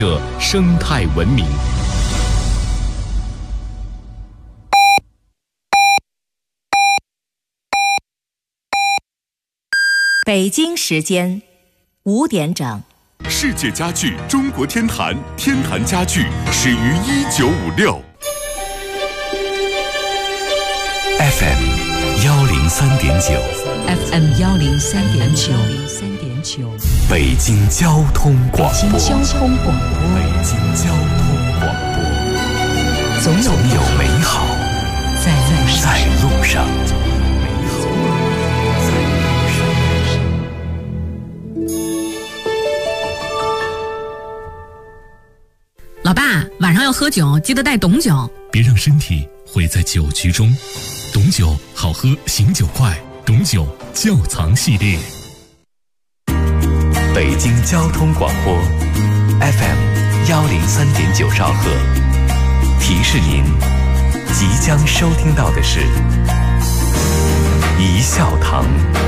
生态文明。 北京时间5点整。 世界家具中国天坛，天坛家具始于1956。FM 103.9，FM 103.9， 北京交通广播， 北京交通广播，总有美好在路上。 老爸，晚上要喝酒，记得带董酒， 别让身体毁在酒局中。董酒好喝，醒酒快，董酒窖藏系列。 北京交通广播 FM 103.9兆赫，提示您即将收听到的是一笑堂。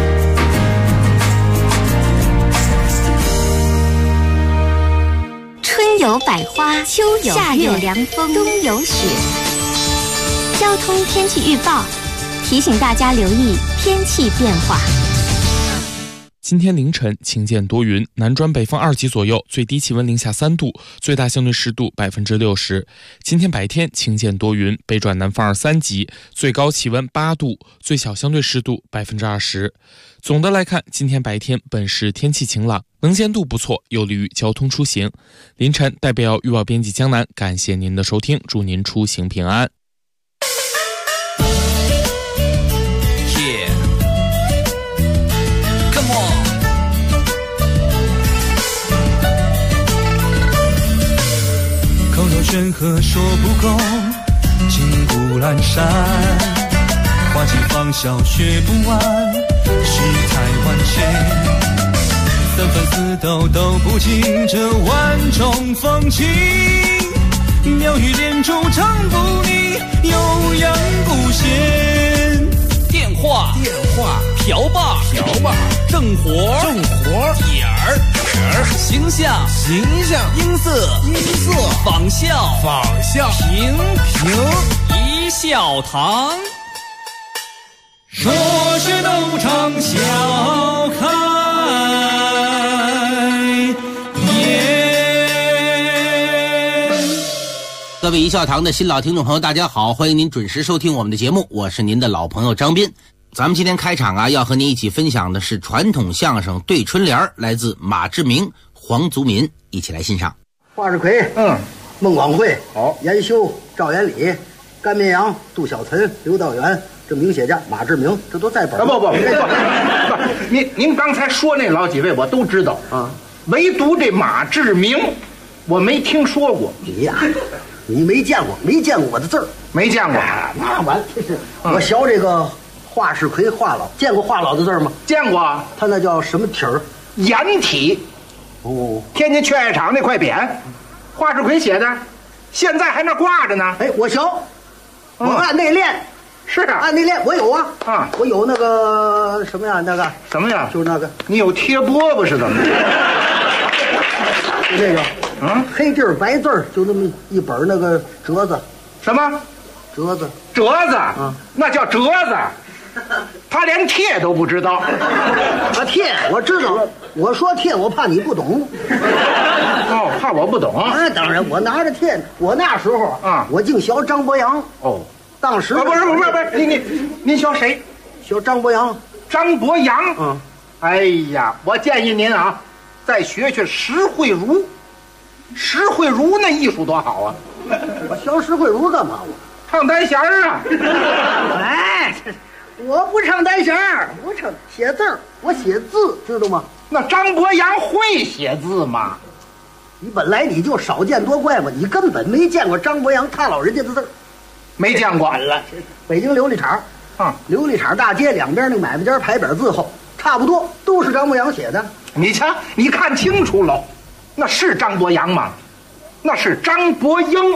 春有百花，秋有夏有凉风，冬有雪。交通天气预报提醒大家留意天气变化。 今天凌晨晴间多云，南转北风2级左右，最低气温零下3度，最大相对湿度60%。今天白天晴间多云，北转南风2、3级，最高气温8度，最小相对湿度20%。总的来看，今天白天本市天气晴朗，能见度不错，有利于交通出行。凌晨代表预报编辑江南，感谢您的收听，祝您出行平安。 口若悬河说不够，金谷阑珊，花季芳笑学不完，世态万千，三番四斗都不尽这万种风情，妙语连珠唱不腻，悠扬不闲。 电话瓢把正活点儿形象音色仿效评一笑堂， 说是斗场笑开颜。 各位一笑堂的新老听众朋友，大家好，欢迎您准时收听我们的节目，我是您的老朋友张斌。咱们今天开场要和您一起分享的是传统相声对春联，来自马志明、黄祖民，一起来欣赏。 华世奎，孟广会，严修、赵元礼、甘绵阳、杜小岑、刘道元，这名写家马志明，这都在本。 不，您刚才说那老几位我都知道啊，唯独这马志明，我没听说过。 你呀，你没见过我的字儿， 没见过。 那完，这是我学这个华世奎华老，见过华老的字儿吗？ 见过， 他那叫什么体儿？ 颜体。 哦， 天津劝业场那块匾，华世奎写的，现在还那挂着呢。 哎，我学，我按那练。 是啊， 按那练，我有啊，我有那个什么呀，那个什么呀， 就是那个， 你有贴饽饽是怎么的？ 就这个，黑地儿白字儿，就那么一本那个折子。 什么？ 折子？ 那叫折子。他连贴都不知道。 贴我知道，我说贴，我怕你不懂。 怕我不懂啊？ 当然，我拿着贴，我那时候我净学张伯洋。当时不是，您学谁？ 学张伯洋。 张伯洋。哎呀，我建议您啊，再学石慧茹。石慧茹那艺术多好啊！ 我学石慧茹干嘛？我唱单弦儿啊！ 哎，我不唱单弦儿，我唱写字儿，我写字，知道吗？ 那张伯洋会写字吗？ 你本来你就少见多怪嘛，你根本没见过张伯洋他老人家的字儿。 没见过。 北京琉璃厂琉璃厂大街两边那买卖家牌匾字后，差不多都是张伯洋写的。 你瞧，你看清楚了，那是张伯洋吗？那是张伯英，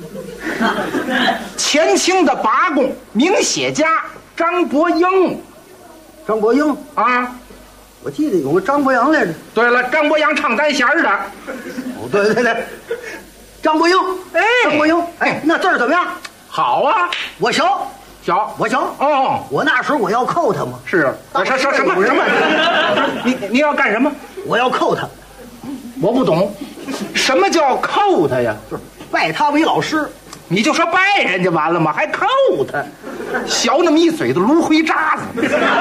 前清的拔贡名写家张伯英。 张伯英啊，我记得有个张伯洋来着。 对了，张伯洋唱单弦的。 对对对，张国英，哎，张国英，哎，那字儿怎么样？ 好啊， 我行，我行。 哦， 我那时候我要扣他嘛。 是，什么？你要干什么？ 我要扣他。 我不懂，什么叫扣他呀？ 就是拜他为老师。 你就说拜人家完了吗？还扣他，小那么一嘴的芦灰渣子。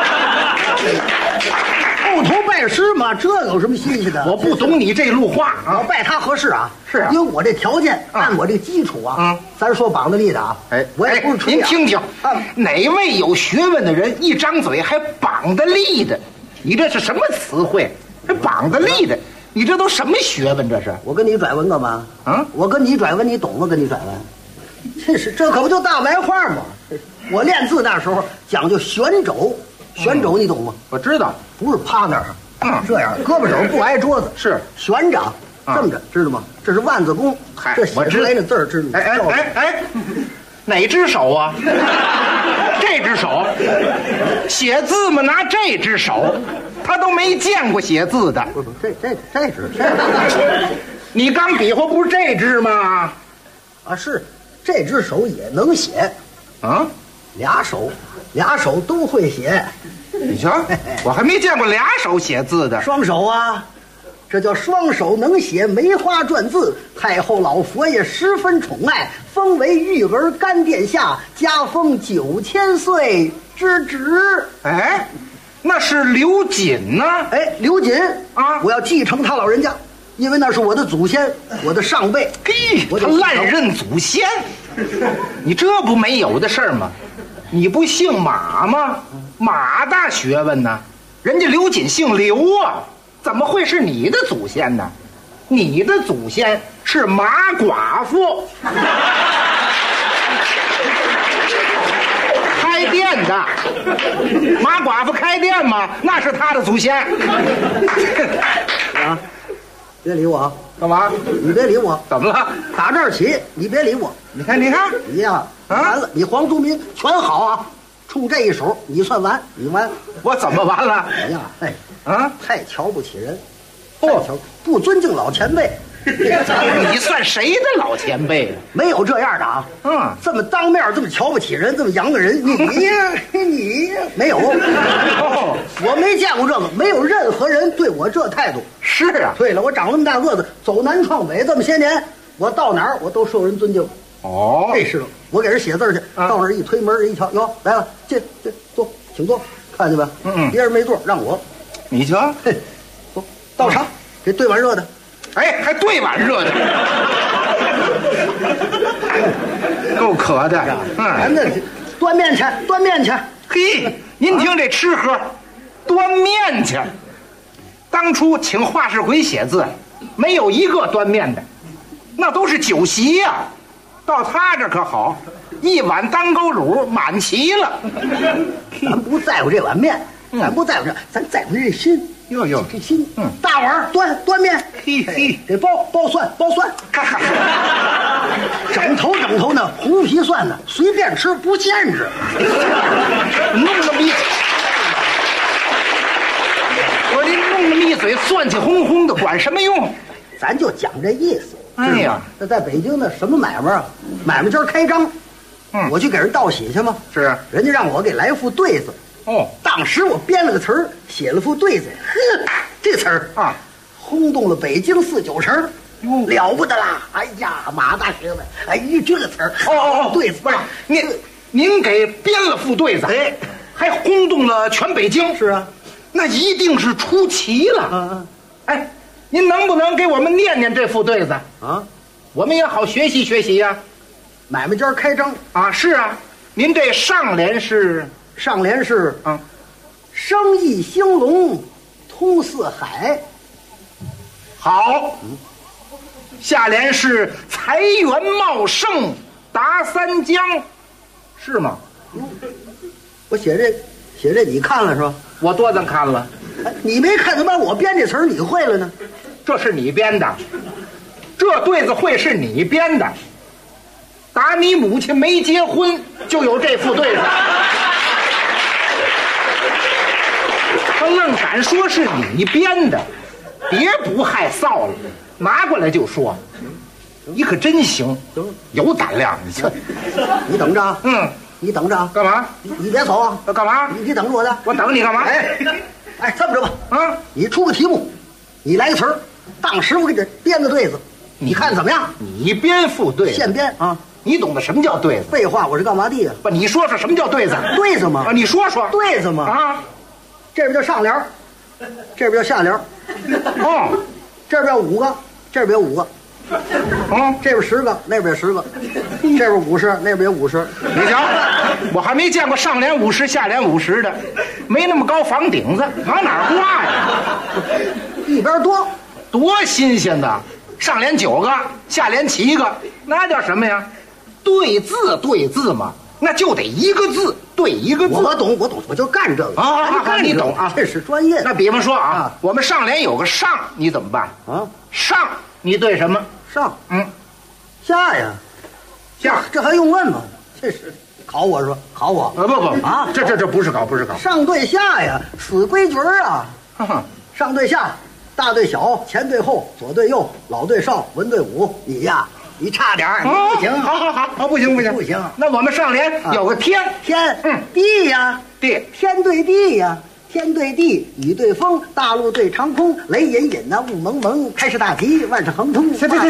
叩头拜师嘛，这有什么新鲜的？ 我不懂你这路话啊！ 我拜他合适啊， 是啊， 因为我这条件，按我这基础啊，咱说绑得立的啊，我也不是吹。 您听听，哪位有学问的人一张嘴还绑得立的？你这是什么词汇？还绑得立的？你这都什么学问？这是？ 我跟你拽文干嘛？啊，我跟你拽文，你懂吗？跟你拽文。这可不就大白话吗？我练字那时候讲究旋肘，旋肘你懂吗？ 我知道， 不是趴那儿，这样胳膊肘不挨桌子， 是旋掌，这么着，知道吗？这是万字功，这写出来那字儿知道吗？ 哎，哪只手啊？这只手写字嘛，拿这只手，他都没见过写字的。 不，这只， 你刚比划不是这只吗？ 啊，是。这只手也能写， 啊， 俩手都会写。 你瞧，我还没见过俩手写字的。 双手啊，这叫双手能写梅花篆字。太后老佛爷十分宠爱，封为玉儿干殿下，加封9000岁之职。 哎，那是刘瑾呢？ 哎，刘瑾啊，我要继承他老人家。因为那是我的祖先，我的上辈。 嘿，他滥认祖先，你这不没有的事儿吗？你不姓马吗？马大学问呢，人家刘瑾姓刘啊，怎么会是你的祖先呢？你的祖先是马寡妇，开店的。马寡妇开店吗？那是他的祖先。 啊。别理我， 干嘛？ 你别理我， 怎么了？ 打这儿起，你别理我。 你看， 你呀，完了，你黄宗民全好啊，冲这一手，你算完，你完。 我怎么完了？ 你呀，哎， 啊， 太瞧不起人，不尊敬老前辈。 你算谁的老前辈？ 没有这样的啊！这么当面，这么瞧不起人，这么洋个人，你没有？我没见过这个，没有任何人对我这态度。 是啊， 对了，我长那么大个子，走南闯北这么些年，我到哪儿我都受人尊敬。 哦， 这是我给人写字去，到那儿一推门，人一瞧，哟，来了，进坐，请坐，看见吧？别人没座，让我。 你瞧， 走，倒茶，给兑碗热的。 哎，还兑碗热的，够渴的。 那端面去。 嘿，您听这吃喝，端面去。当初请华世奎写字，没有一个端面的，那都是酒席呀。到他这可好，一碗当沟乳满齐了。 咱不在乎这碗面，咱不在乎这，咱在乎这心。 哟， 这心，大碗端面， 嘿， 这包蒜，整头呢，胡皮蒜呢，随便吃不限制。 弄那么一，我这弄那么一嘴蒜气哄哄的，管什么用？ 咱就讲这意思。 哎呀， 那在北京呢，什么买卖啊？买卖今儿开张，我去给人道喜去吗？ 是， 人家让我给来副对子。当时我编了个词儿，写了副对子，这词儿啊，轰动了北京4、9城，了不得啦！哎呀，马大学问，哎，这个词儿，对子不是您给编了副对子，哎，还轰动了全北京。 是啊， 那一定是出奇了。哎，您能不能给我们念念这副对子啊？我们也好学习学习呀。 买卖家开张啊，是啊，您这上联是。 生意兴隆，通四海。 好。下联是财源茂盛，达三江，是吗？ 我写这你看了是吧？ 我多咱看了。 你没看怎么我编这词儿你会了呢？ 这是你编的，这对子会是你编的。打你母亲没结婚就有这副对子。他愣敢说是你编的，别不害臊了。 拿过来就说。你可真行，有胆量，你这。 你等着啊。你等着啊。 干嘛？ 你别走啊。 干嘛？ 你等着我的。 我等你干嘛？ 哎，这么着吧。你出个题目，你来个词儿，当时我给你编个对子，你看怎么样？ 你编副对子， 现编啊。 你懂得什么叫对子？ 废话，我是干嘛的呀？ 不，你说说什么叫对子？ 对子吗？ 你说说对子吗？ 啊， 这边叫上联，这边叫下联。这边有5个，这边有5个。这边10个，那边10个，这边50，那边50。 你瞧，我还没见过上联50下联50的，没那么高房顶子，往哪儿挂呀？ 一边多新鲜的！上联9个，下联7个，那叫什么呀？对字嘛，那就得一个字对一个字。 我懂，我就干这个啊！你懂啊？ 这是专业。 那比方说啊，我们上联有个上，你怎么办啊？上，你对什么？ 上，下呀，下，这还用问吗？这是考我说考我？ 不啊，这不是考，不是考。 上对下呀，死规矩啊！上对下，大对小，前对后，左对右，老对少，文对武。你呀，你差点儿，不行。 好，不行。那我们上联有个天，地呀，天对地呀。 天对地，雨对风，大陆对长空，雷隐隐呐，雾蒙蒙，开市大吉，万事亨通。 行了。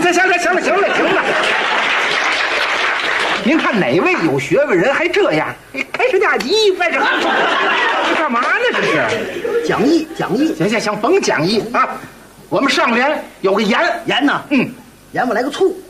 您看哪位有学问人还这样？开市大吉，万事亨通，这干嘛呢？这是讲义。 行，甭讲义啊。我们上联有个盐呐，盐我来个醋。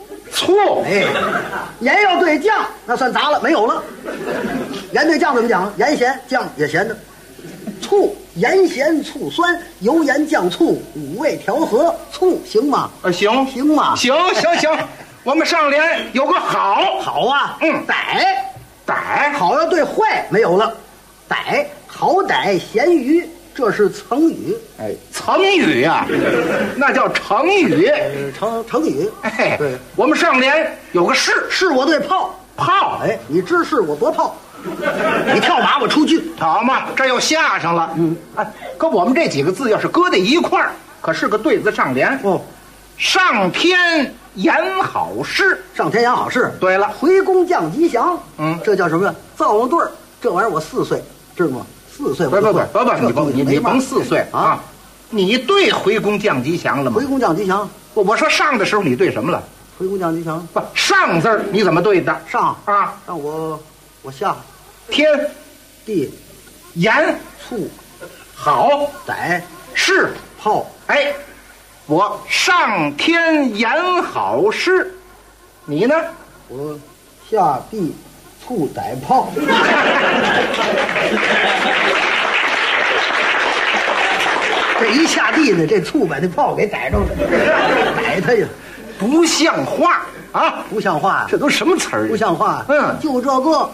盐要对酱，那算砸了，没有了。盐对酱怎么讲？盐咸，酱也咸的。醋，盐咸醋酸，油盐酱醋5味调和，醋行吗？ 行吗？ 行。我们上联有个好啊，歹好要对坏，没有了。歹好歹咸鱼，这是成语。 成语呀，那叫成语。 成语。 对，我们上联有个是我对炮。你知是我夺炮。你跳马我出去， 好嘛，这又下上了。可我们这几个字要是搁在一块儿，可是个对字上联。上天言好事，对了， 回宫降吉祥。这叫什么呀？造了对儿。这玩意儿我4岁，知道吗？4岁。 不，你甭4岁啊！你对回宫降吉祥了吗？ 回宫降吉祥。 我说上的时候你对什么了？ 回宫降吉祥。 不，上字你怎么对的？ 上啊， 让我下。 天地盐醋好歹是炮。 我上天言好事，你呢？ 我下地醋歹炮。这一下地呢，这醋把那炮给逮着了，逮他呀！ 不像话啊！ 不像话， 这都什么词儿？ 不像话。就这个。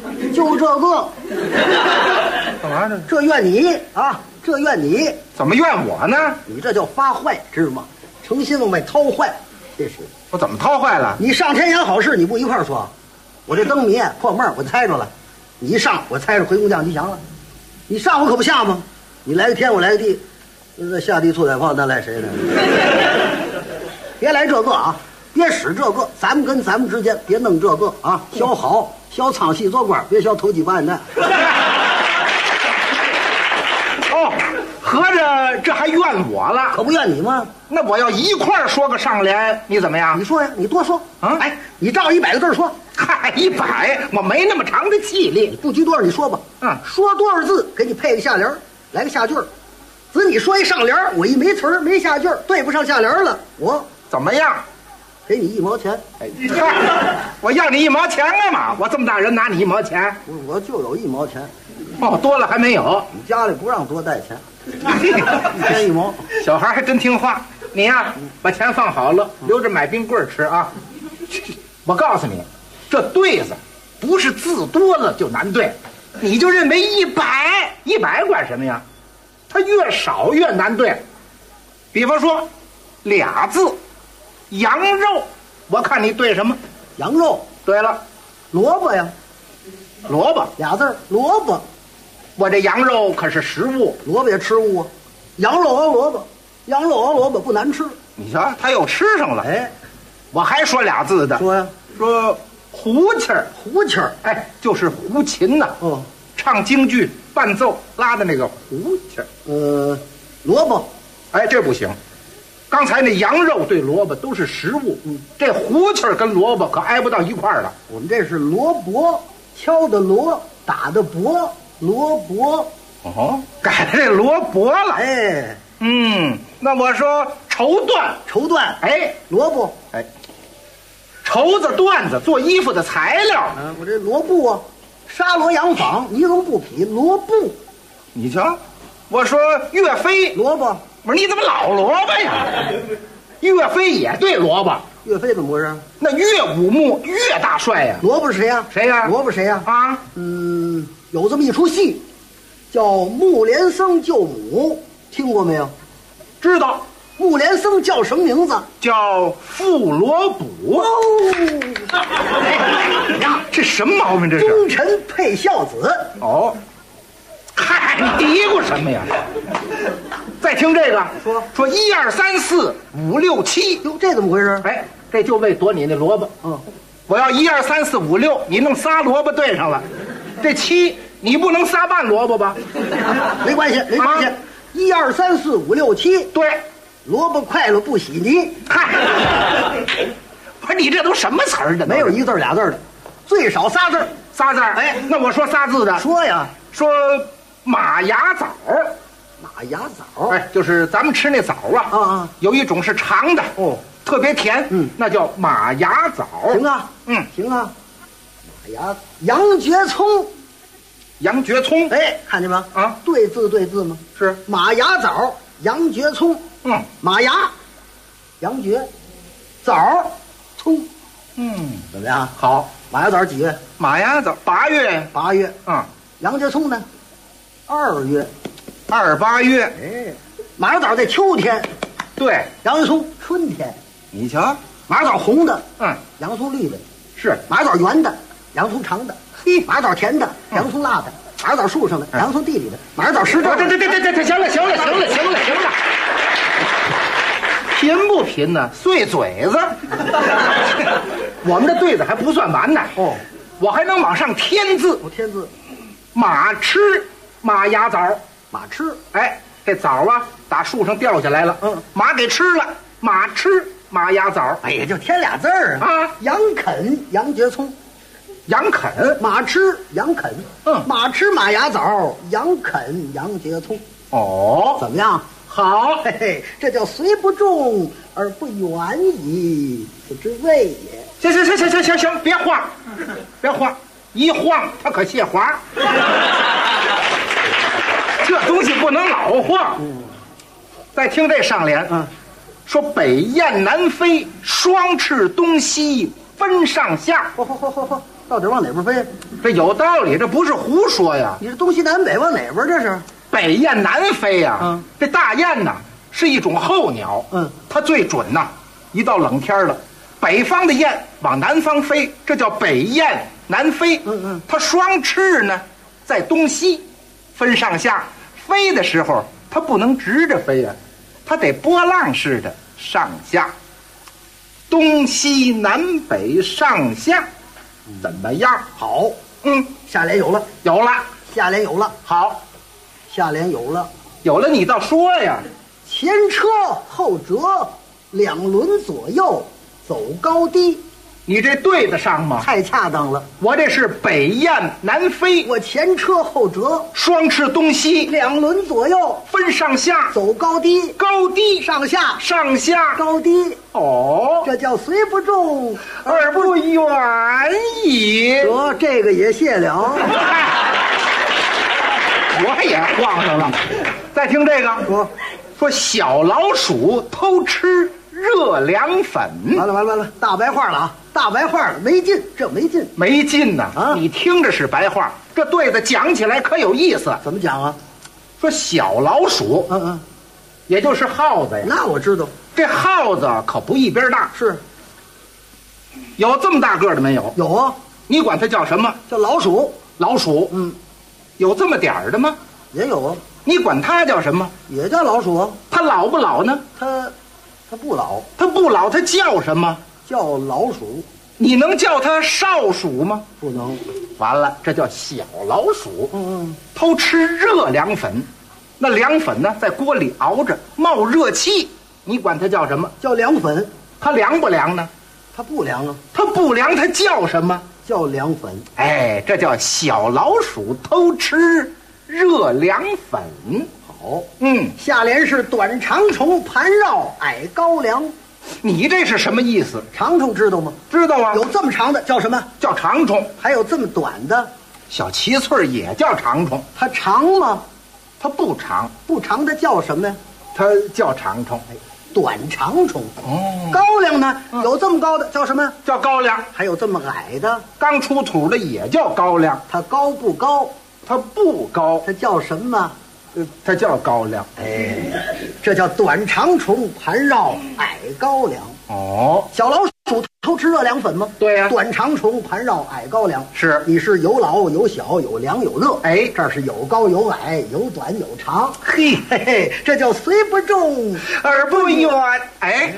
干嘛呢？ 这怨你啊！这怨你。 怎么怨我呢？ 你这叫发坏，知道吗？诚心往外掏坏，这是。 我怎么掏坏了？ 你上天言好事，你不一块儿说，我这灯谜破闷我猜着了。你一上，我猜着回宫降吉祥了。你上我可不下吗？你来个天，我来个地，那下地醋歹炮，那赖谁呢？别来这个啊！别使这个，咱们跟咱们之间别弄这个啊！小好，小仓细做官，别小投机半蛋。 合着这还怨我了？ 可不怨你吗？ 那我要一块儿说个上联，你怎么样？ 你说呀，你多说啊！你照100个字说。 嗨，100，我没那么长的气力。 不拘多少，你说吧。说多少字，给你配个下联，来个下句儿。只你说一上联，我一没词儿没下句儿，对不上下联了，我怎么样？ 给你1毛钱。 我要你1毛钱干嘛？我这么大人拿你1毛钱？ 我就有1毛钱。 多了还没有。 你家里不让多带钱，1天1毛。 小孩还真听话。你呀，把钱放好了，留着买冰棍吃啊。我告诉你，这对子不是字多了就难对，你就认为100管什么呀？它越少越难对。比方说俩字，羊肉，我看你对什么？ 羊肉。对了，萝卜呀， 萝卜俩字，萝卜。 我这羊肉可是食物， 萝卜也吃物啊。羊肉熬萝卜，羊肉熬萝卜不难吃， 你瞧，他又吃上了。 哎， 我还说俩字的， 说呀， 说胡琴儿， 胡琴儿， 哎，就是胡琴呐。 哦， 唱京剧伴奏拉的那个胡琴儿。 萝卜， 哎，这不行。刚才那羊肉对萝卜都是食物，这胡琴儿跟萝卜可挨不到一块儿了。 我们这是萝卜，敲的锣，打的钹，萝卜。 哦，改了这萝卜了。 哎， 那我说绸缎， 绸缎， 哎， 萝卜， 哎，绸子、缎子做衣服的材料。 我这罗布啊，沙罗洋纺，尼龙布匹，罗布。 你瞧，我说岳飞， 萝卜。 我说你怎么老萝卜呀？岳飞也对萝卜。 岳飞怎么回事？ 那岳武穆岳大帅呀。 萝卜是谁呀？ 谁呀？ 萝卜谁呀？ 啊， 有这么一出戏，叫《木莲僧救母》，听过没有？ 知道。 木莲僧叫什么名字？ 叫傅罗卜。哎呀，这什么毛病？这是忠臣配孝子。 哦，嗨，你嘀咕什么呀？再听这个，说1、2、3、4、5、6、7， 哟，这怎么回事？ 哎，这就为夺你那萝卜。我要1、2、3、4、5、6，你弄仨萝卜对上了，这7你不能仨半萝卜吧？ 没关系，没关系。1、2、3、4、5、6、7， 对， 萝卜快乐不洗泥。 嗨，不是你这都什么词儿的？ 没有一字俩字的，最少仨字。 仨字？哎，那我说仨字的。 说呀， 说马牙枣。 马牙枣， 哎，就是咱们吃那枣啊，有一种是长的，特别甜，那叫马牙枣。 行啊，行啊。马牙杨蕨葱， 杨蕨葱， 哎，看见吗？ 啊， 对字对字吗？ 是马牙枣，杨蕨葱，马牙，杨蕨，枣，葱，怎么样？ 好。 马牙枣几月？ 马牙枣8月 ，8月，杨蕨葱呢？2月。 2、8月， 哎，马牙枣在秋天， 对， 杨蕨葱春天。 你瞧， 马牙枣红的，杨葱绿的， 是马牙枣圆的，杨葱长的，马牙枣甜的，杨葱辣的，马牙枣树上的，杨葱地里的，马牙枣湿着。 这，行了，贫不贫呢？碎嘴子。我们这对子还不算完呢。我还能往上添字。 添字， 马吃马牙枣。 马吃， 哎，这枣啊打树上掉下来了，马给吃了，马吃马牙枣。 哎呀，就添俩字儿啊。杨啃杨蕨葱， 杨啃马吃杨啃，马吃马牙枣，杨啃杨蕨葱。 哦， 怎么样？ 好， 嘿嘿，这叫虽不中而不远矣，不知谓也。 行，别晃，别晃，一晃它可泄滑。这东西不能老晃。再听这上联，说北雁南飞，双翅东西分上下。 到底往哪边飞？ 这有道理，这不是胡说呀。 你这东西南北往哪边？这是北雁南飞呀。这大雁呐是一种候鸟，它最准呐。一到冷天了，北方的雁往南方飞，这叫北雁南飞。它双翅呢在东西分上下，飞的时候它不能直着飞呀，它得波浪式的上下，东西南北上下，怎么样？ 好，下联有了，下联有了， 好， 下联有了， 你倒说呀。 前车后辙，两轮左右走高低。 你这对得上吗？ 太恰当了。 我这是北雁南飞， 我前车后辙， 双翅东西， 两轮左右分上下， 走高低， 高低上下， 上下高低。 哦， 这叫虽不中而不远矣。 得，这个也谢了。 我也晃上了。再听这个，说小老鼠偷吃热凉粉。 完了，大白话了啊！大白话了，没劲，这没劲， 没劲呐！你听着是白话，这对子讲起来可有意思。 怎么讲啊？ 说小老鼠，也就是耗子呀。 那我知道， 这耗子可不一边大， 是有这么大个的没有？ 有啊。 你管它叫什么？ 叫老鼠。 老鼠，有这么点儿的吗？ 也有啊。 你管它叫什么？ 也叫老鼠啊。 它老不老呢？ 它它不老。 它不老，它叫什么？ 叫老鼠。 你能叫它少鼠吗？ 不能。 完了，这叫小老鼠。偷吃热凉粉，那凉粉呢，在锅里熬着，冒热气，你管它叫什么？ 叫凉粉。 它凉不凉呢？ 它不凉啊。 它不凉，它叫什么？ 叫凉粉。 哎，这叫小老鼠偷吃热凉粉。 好，下联是短长虫盘绕矮高粱。 你这是什么意思？ 长虫知道吗？ 知道啊。 有这么长的叫什么？ 叫长虫。 还有这么短的， 小旗穗也叫长虫。 它长吗？ 它不长。 不长的叫什么呀？ 它叫长虫。 短长虫。高粱呢？有这么高的叫什么？ 叫高粱。 还有这么矮的， 刚出土的也叫高粱。 它高不高？ 它不高。 它叫什么？ 它叫高粱。 哎，这叫短长虫盘绕矮高粱。 哦， 小老鼠偷吃热凉粉吗？ 对呀。 短长虫盘绕矮高粱。 是， 你是有老有小，有凉有热。 哎， 这是有高有矮，有短有长。 嘿嘿嘿，这叫虽不中而不远。哎，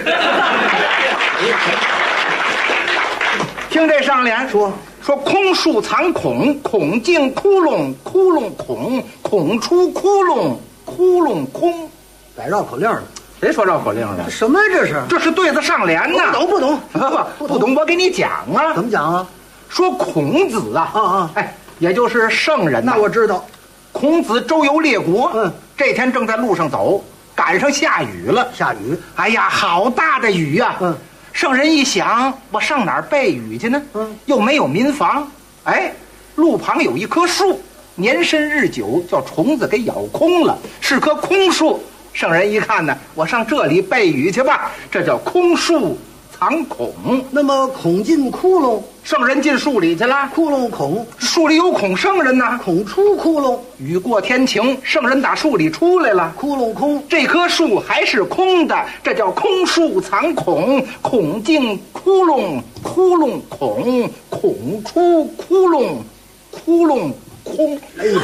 听这上联说空树藏孔，孔进窟窿，窟窿孔，孔出窟窿，窟窿空。 改绕口令了。 谁说绕口令了？ 什么这是？ 这是对子上联呢。 不懂。 不懂，我给你讲啊。 怎么讲啊？ 说孔子啊，哎，也就是圣人。 那我知道。 孔子周游列国，这天正在路上走，赶上下雨了。 下雨， 哎呀，好大的雨呀！圣人一想，我上哪儿避雨去呢？又没有民房。哎，路旁有一棵树，年深日久，叫虫子给咬空了，是棵空树。圣人一看呢，我上这里避雨去吧，这叫空树藏孔。 那么孔进窟窿， 圣人进树里去了， 窟窿孔， 树里有孔，圣人呢？ 孔出窟窿， 雨过天晴，圣人打树里出来了， 窟窿空， 这棵树还是空的，这叫空树藏孔，孔进窟窿，窟窿孔，孔出窟窿，窟窿空。 哎呀，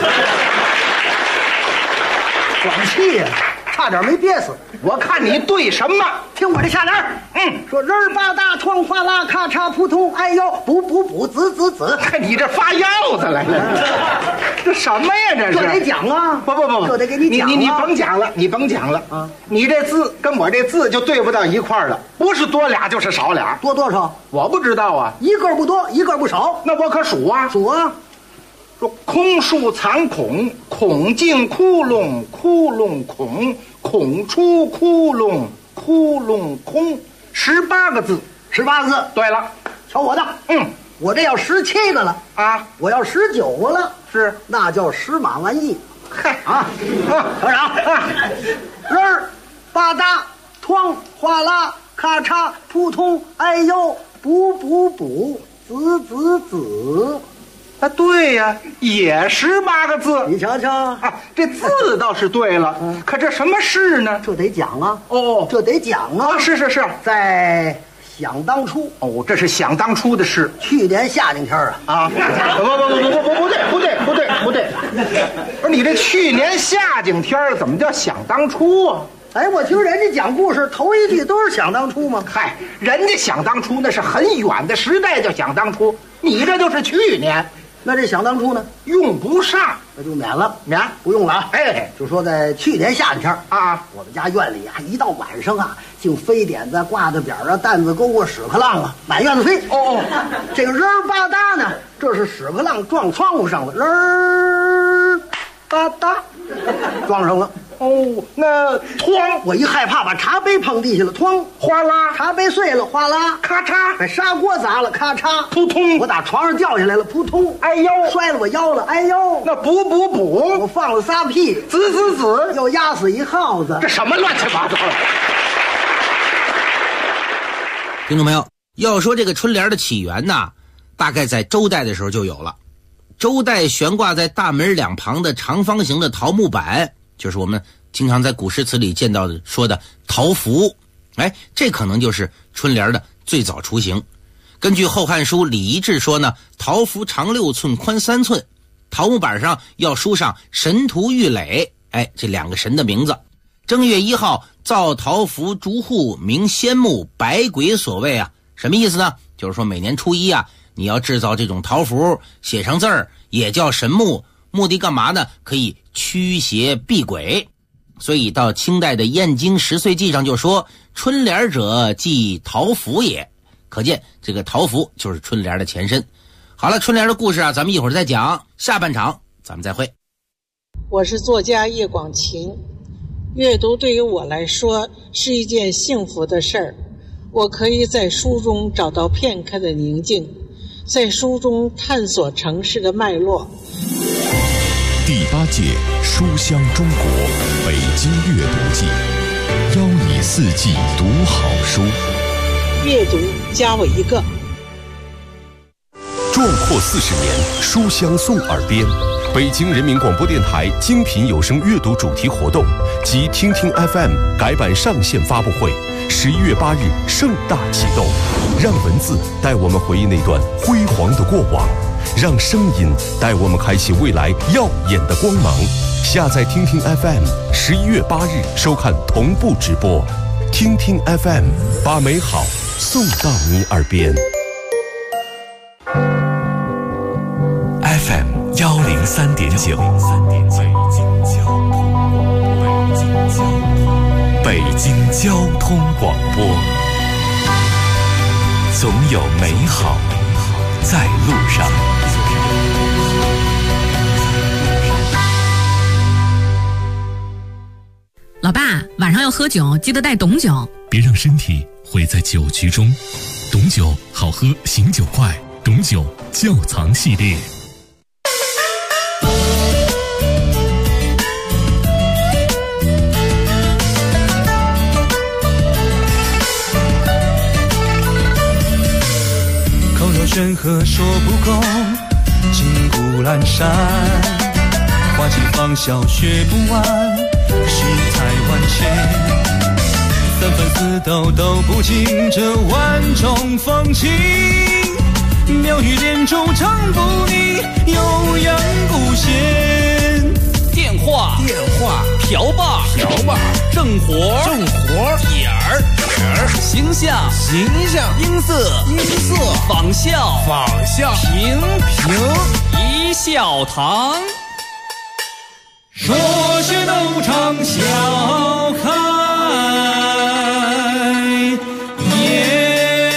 管气呀！差点没憋死！ 我看你对什么？ 听我这下联说人儿吧嗒哐哗啦咔嚓扑通，哎呦补子， 你这发药子来了，这什么呀？这是？ 这得讲啊！ 不， 这得给你讲。 你甭讲了，你甭讲了啊！你这字跟我这字就对不到一块儿了，不是多俩就是少俩。 多多少？ 我不知道啊。 一个不多，一个不少。 那我可数啊， 数啊。 说空树藏孔，孔进窟窿，窟窿孔，孔出窟窿，窟窿空，18个字 ，18个字。 对了， 瞧我的，我这要17个了啊， 我要19个了， 是， 那叫10马完意。 嗨啊，团长，人儿吧嗒，哐哗啦，咔嚓扑通，哎呦补，子。 啊，对呀，也18个字。 你瞧瞧啊，这字倒是对了，可这什么事呢？ 这得讲啊。 哦， 这得讲啊。 是， 在想当初。 哦，这是想当初的事。 去年夏天天啊。 不对。不是你这去年夏景天怎么叫想当初啊？ 哎，我听人家讲故事，头一句都是想当初吗？ 嗨，人家想当初那是很远的时代叫想当初，你这就是去年。 那这想当初呢？ 用不上， 那就免了， 不用了啊！ 哎， 就说在去年夏天啊， 我们家院里啊，一到晚上啊，净飞点子、挂子扁啊、担子钩啊、屎壳郎啊，满院子飞。 哦， 这个人儿吧嗒呢，这是屎壳郎撞窗户上了，人儿吧嗒撞上了。 哦，那哐， 我一害怕，把茶杯碰地下了，哐， 哗啦， 茶杯碎了，哗啦， 咔嚓， 把砂锅砸了，咔嚓， 扑通， 我打床上掉下来了，扑通， 哎呦， 摔了我腰了，哎呦， 那补， 我放了仨屁， 子， 又压死一耗子， 这什么乱七八糟的？ 听众朋友，要说这个春联的起源呢，大概在周代的时候就有了。周代悬挂在大门两旁的长方形的桃木板，就是我们经常在古诗词里见到的说的桃符。哎，这可能就是春联的最早雏形。根据《后汉书·礼仪志》说呢，桃符长6寸，宽3寸，桃木板上要书上神图玉垒，哎，这2个神的名字。 正月1号造桃符逐户，明先木，百鬼所谓啊。什么意思呢？就是说每年初一啊，你要制造这种桃符，写上字儿，也叫神木，目的干嘛呢？可以驱邪避鬼。所以到清代的《燕京十岁记》上就说，春联者即桃符也。可见这个桃符就是春联的前身。好了，春联的故事啊，咱们一会儿再讲。下半场咱们再会。 我是作家叶广晴。阅读对于我来说是一件幸福的事儿，我可以在书中找到片刻的宁静，在书中探索城市的脉络。 第8届书香中国北京阅读季，邀你4季读好书。 阅读加我一个。 壮阔40年，书香送耳边。北京人民广播电台精品有声阅读主题活动及听听 FM 改版上线发布会，11月8日盛大启动。让文字带我们回忆那段辉煌的过往，让声音带我们开启未来耀眼的光芒。下载听听 FM，11月8日收看同步直播。听听 FM， 把美好送到你耳边。 FM 103.9，北京交通广播，总有美好在路上。 老爸，晚上要喝酒，记得带董酒。 别让身体毁在酒局中。董酒好喝，醒酒快。董酒窖藏系列。 口若悬河说不够，金谷阑珊，花季芳笑学不完，世态万千，三分四斗都不尽这万种风情，妙语连珠唱不腻，悠扬不闲。 电话瓢把正活点儿形象音色仿效平一笑堂。说学逗唱笑开颜。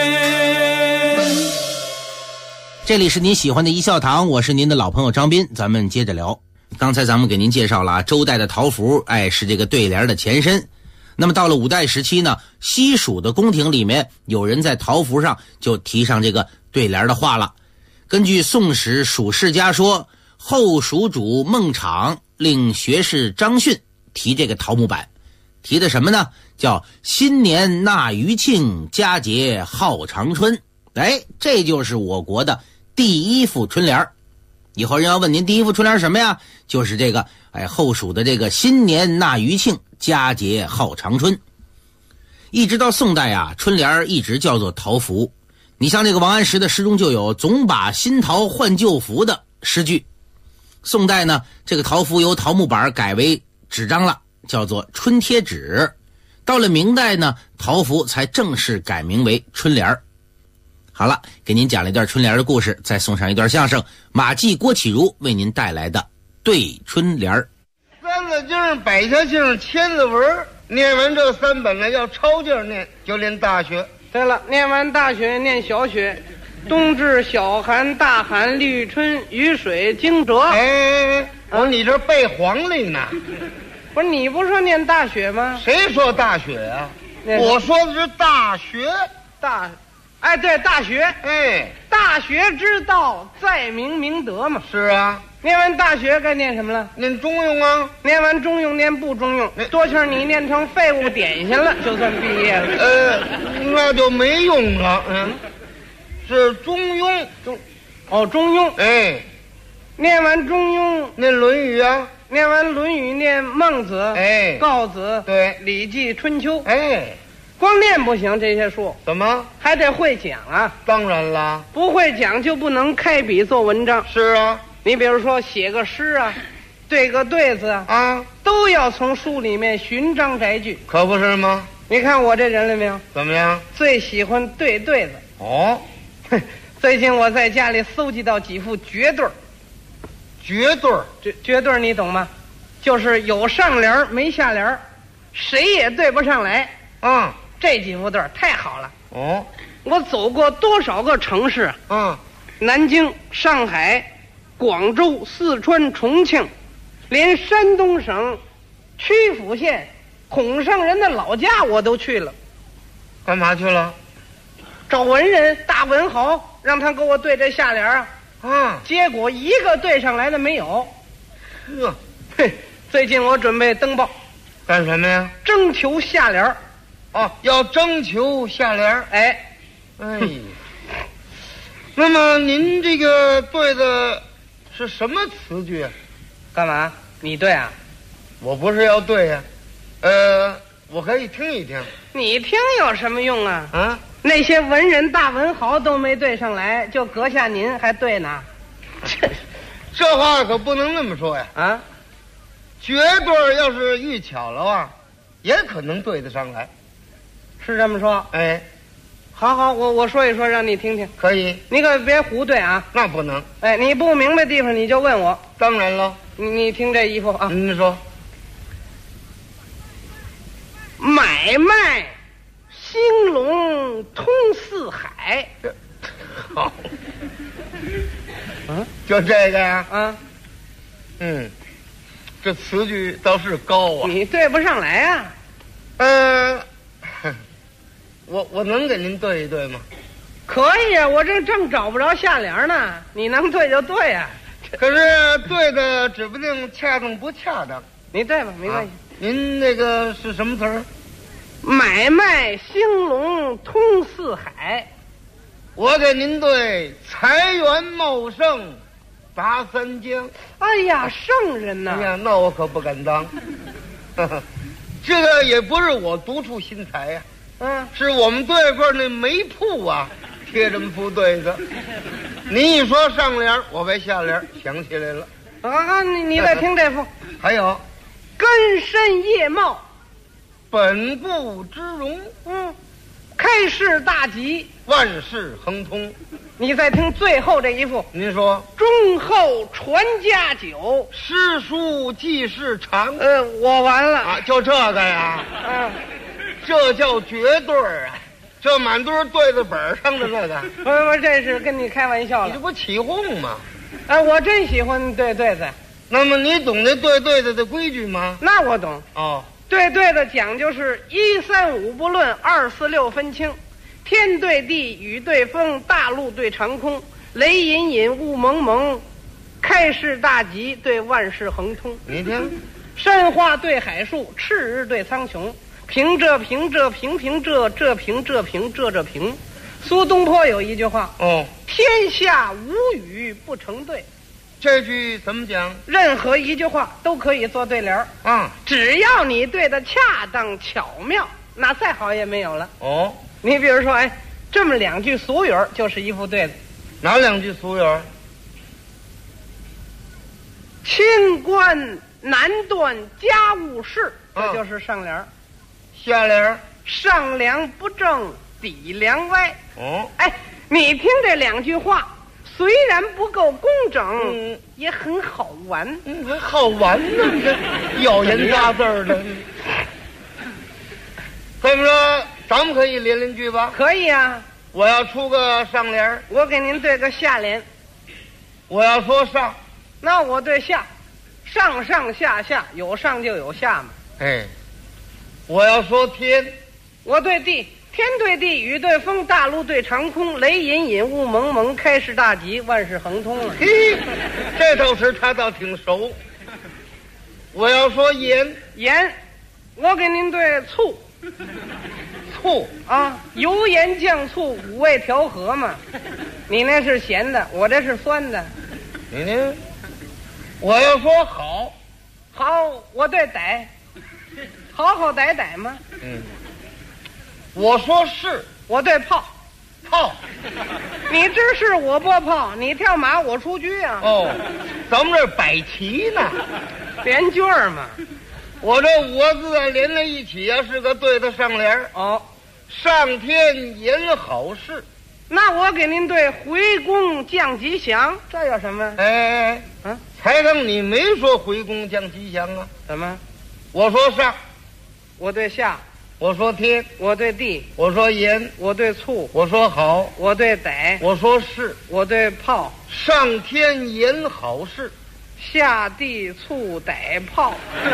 这里是您喜欢的一笑堂，我是您的老朋友张斌，咱们接着聊。刚才咱们给您介绍了周代的桃符，是这个对联的前身。那么到了5代时期呢，西蜀的宫廷里面有人在桃符上就提上这个对联的话了。根据《宋史·蜀世家》说，后蜀主孟昶令学士张逊提这个桃木板，提的什么呢？叫新年纳余庆，佳节号长春。这就是我国的第一副春联。以后人要问您第一副春联什么呀？就是这个后蜀的这个新年纳余庆，佳节号长春。一直到宋代啊，春联一直叫做桃符。你像这个王安石的诗中就有总把新桃换旧符的诗句。宋代呢，这个桃符由桃木板改为纸张了，叫做春贴纸。到了明代呢，桃符才正式改名为春联。好了，给您讲了一段春联的故事，再送上一段相声，马季、郭启儒为您带来的对春联。 三字经、百家姓、千字文，念完这3本呢，要抄劲念，就念大学。 对了，念完大学念小学，冬至、小寒、大寒、立春、雨水、惊蛰。 我你这背黄历呢？ 不是你不说念大学吗？ 谁说大学啊？我说的是大学。 对，大学。大学之道，在明明德嘛。 是啊。 念完大学该念什么了？ 念中庸啊。 念完中庸念不中庸，多气儿你念成废物点心了，就算毕业了。 那就没用了。是中庸。 中庸。念完中庸念论语啊。 念完论语念孟子。告子。 对。 礼记春秋。光念不行，这些书怎么还得会讲啊？ 当然了， 不会讲就不能开笔做文章。 是啊， 你比如说写个诗啊， 对个对子啊，都要从书里面寻章摘句， 可不是吗？ 你看我这人了没有？ 怎么样？ 最喜欢对对子。 哦， 最近我在家里搜集到几副绝对儿。 绝对儿， 绝对儿你懂吗？就是有上联没下联，谁也对不上来。 啊， 这几副对儿太好了。 哦， 我走过多少个城市啊？南京、上海、广州、四川、重庆，连山东省曲阜县孔圣人的老家我都去了。 干嘛去了？ 找文人大文豪，让他给我对这下联啊。结果一个对上来的没有。 呵， 嘿，最近我准备登报， 干什么呀？ 征求下联。 哦，要征求下联。 哎， 那么您这个对的是什么词句啊？ 干嘛？你对啊？ 我不是要对呀，我可以听一听。 你听有什么用啊？啊，那些文人大文豪都没对上来，就阁下您还对呢？ 这话可不能那么说呀！ 啊， 绝对要是遇巧了啊，也可能对得上来。 是这么说？ 哎， 好，我说一说，让你听听。 可以， 你可别胡对啊。 那不能。 哎，你不明白地方你就问我。 当然了。 你听这一副啊。 您说。 买卖兴隆通四海。 好。就这个呀？ 啊。 这词句倒是高啊。 你对不上来啊。 我能给您对一对吗？ 可以啊，我正找不着下联呢，你能对就对啊。 可是对的指不定恰当不恰当。 你对吧，没关系。 您那个是什么词儿？ 买卖兴隆通四海。 我给您对财源茂盛达三江。 哎呀，圣人呐！ 哎呀，那我可不敢当。这个也不是我独出心裁呀。是我们对过那煤铺啊，贴这么副对子。你一说上联，我为下联想起来了。 啊，你再听这副。 还有， 根深叶茂， 本部之荣。 开市大吉， 万事亨通。 你再听最后这一副。 您说， 忠厚传家久， 诗书继世长。 我完了啊，就这个呀。这叫绝对啊！这满都是对子本上的那个。 不，这是跟你开玩笑了。 你这不起哄吗？ 哎，我真喜欢对对子。 那么你懂这对对子的规矩吗？ 那我懂。 哦， 对对子讲究是1、3、5不论，2、4、6分清，天对地，雨对风，大陆对长空，雷隐隐，雾蒙蒙，开市大吉对万事亨通。 你听， 山花对海树，赤日对苍穹。平这平这平平这平这平这平。苏东坡有一句话，天下无语不成对。 这句怎么讲？ 任何一句话都可以做对联啊，只要你对的恰当巧妙，那再好也没有了。你比如说，这么2句俗语就是一副对子。 哪2句俗语？ 清官难断家务事，这就是上联。 下联， 上梁不正底梁歪。你听这2句话，虽然不够工整，也很好玩。 还好玩呢，这咬言扎字的。这么说，咱们可以连句吧？ 可以啊。 我要出个上联， 我给您对个下联。 我要说上， 那我对下，上上下下，有上就有下嘛。 我要说天， 我对地，天对地，雨对风，大陆对长空，雷隐隐，雾蒙蒙，开市大吉，万事亨通了。 这倒是他倒挺熟。我要说盐， 我给您对醋，啊，油盐酱醋5味调和嘛。你那是咸的，我这是酸的。 你呢？我要说好， 我对歹。好好歹歹吗？ 我说是， 我对炮，你知事我拨炮，你跳马我出车啊。 咱们这摆旗呢。 连句儿嘛。 我这5个字啊连在一起啊是个对的上联哦， 上天言好事。 那我给您对回宫降吉祥，这有什么？ 哎，才当你没说回宫降吉祥啊？ 怎么？ 我说上， 我对下； 我说天， 我对地； 我说盐， 我对醋； 我说好， 我对歹； 我说是， 我对炮。 上天言好事， 下地醋歹炮。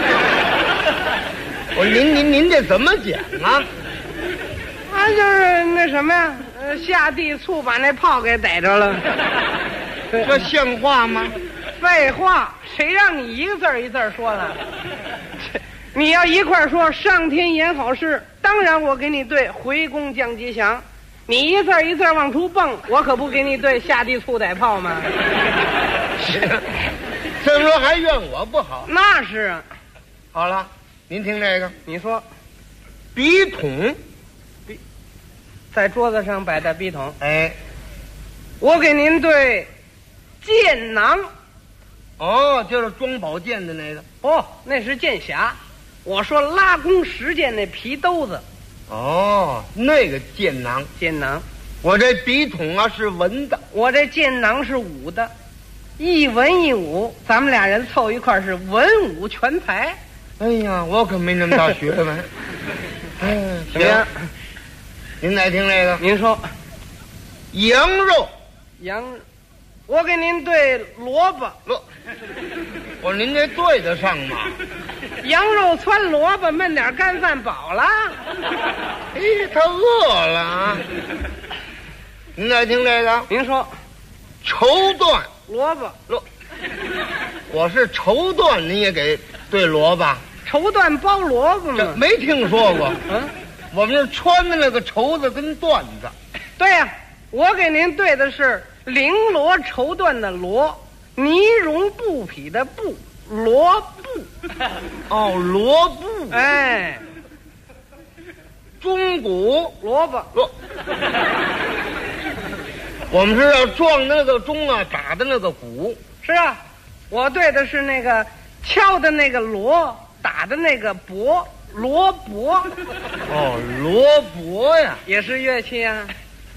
我您这怎么讲啊？ 啊，就是那什么呀，下地醋把那炮给逮着了。 这像话吗？ 废话，谁让你一个字一字说了？你要一块说上天言好事，当然我给你对回宫降吉祥。你一字一字往出蹦，我可不给你对下地醋逮炮吗？ 这么说还怨我不好？ 那是啊。 好了，您听这个， 你说， 笔筒， 在桌子上摆的笔筒。 哎， 我给您对剑囊。 哦，就是装宝剑的那个。 哦，那是剑匣。我说拉弓实剑那皮兜子。 哦，那个剑囊。 剑囊。 我这笔筒啊是文的， 我这剑囊是武的，一文一武，咱们俩人凑一块是文武全才。 哎呀，我可没那么大学问。行，您再听这个。 您说， 羊肉， 我给您对萝卜。 我说您这对得上吗？ 羊肉汆萝卜，焖点干饭饱了。 哎，他饿了啊。您再听这个。 您说， 绸缎萝卜。 我是绸缎，您也给对萝卜。 绸缎包萝卜吗？ 没听说过。我们这穿的那个绸子跟缎子。 对呀，我给您对的是绫罗绸缎的罗，呢绒布匹的布，罗布。 哦，罗布。 哎， 钟鼓萝卜。 我们是要撞那个钟啊，打的那个鼓。 是啊，我对的是那个敲的那个锣，打的那个钹，罗钹。 哦，罗钹呀， 也是乐器啊。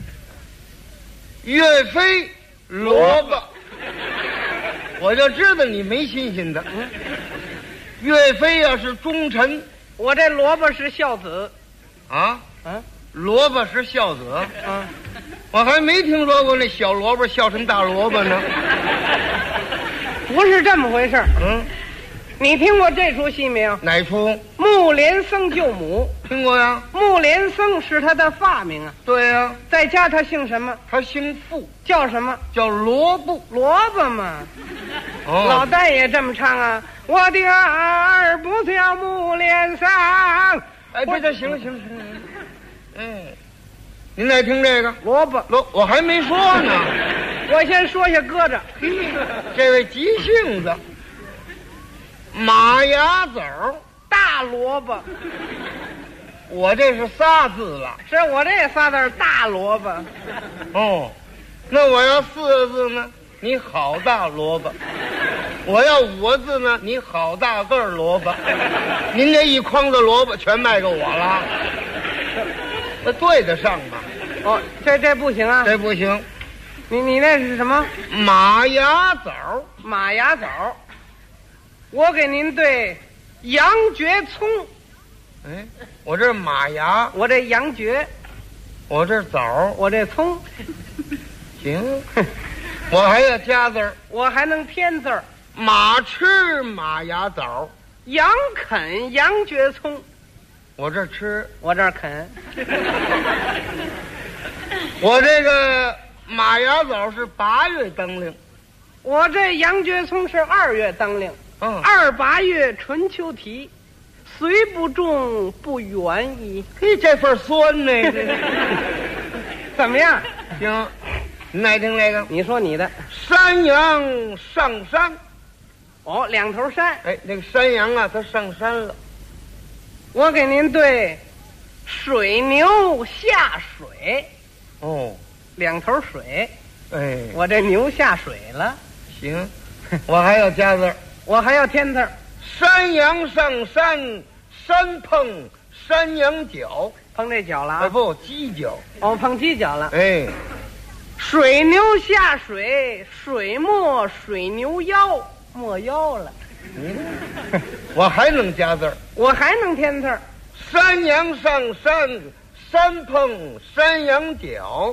岳飞萝卜，我就知道你没新鲜的。岳飞呀是忠臣， 我这萝卜是孝子。 啊？萝卜是孝子。我还没听说过那小萝卜孝顺大萝卜呢。 不是这么回事。你听过这出戏没有？ 哪出？ 木莲僧救母。 听过呀。 木莲僧是他的发明啊。 对呀。 在家他姓什么？ 他姓傅。 叫什么？ 叫萝卜。 萝卜嘛。老旦也这么唱啊。我的儿不叫木莲僧。 哎，这行了。您再听这个萝卜。 我还没说呢。 我先说下搁着。 这位急性子。马牙枣， 大萝卜。 我这是仨字了。 是我这仨字大萝卜。 哦，那我要4个字呢？你好大萝卜。我要5个字呢？你好大个儿萝卜。您这一筐子萝卜全卖给我了，那对得上吗？ 哦，这不行啊。 这不行。 你那是什么？ 马牙枣。 马牙枣。我给您对羊蕨葱。 哎，我这马牙， 我这羊蕨， 我这枣， 我这葱。 行，我还要加字儿， 我还能添字儿。 马吃马牙枣， 羊啃羊蕨葱。 我这吃， 我这啃。 我这个马牙枣是8月当令， 我这羊蕨葱是2月当令。2、8月春秋啼，虽不中不远矣。 嘿，这份酸呢？ 怎么样？ 行，您爱听这个？ 你说你的。 山羊上山。 哦，2头山。 哎，那个山羊啊，它上山了。 我给您对水牛下水。 哦 ，2头水。 哎， 我这牛下水了。 行，我还要加字儿。 我还要添字儿， 山羊上山，山碰山羊角， 碰这脚了啊？ 不，犄角。 哦，碰犄角了。 哎， 水牛下水，水没水牛腰，没腰了。 我还能加字儿， 我还能添字儿。 山羊上山，山碰山羊角。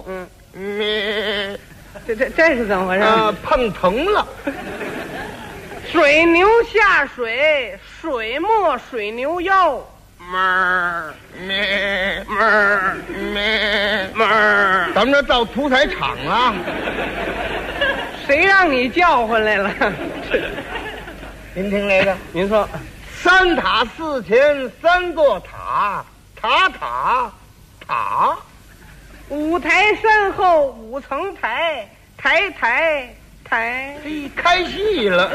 这是怎么回事？ 碰疼了。 水牛下水，水没水牛腰。 咱们这到屠宰场啊？ 谁让你叫回来了？ 您听这个， 您说， 三塔寺前三座塔，塔塔塔， 五台山后五层台，台台台， 开戏了。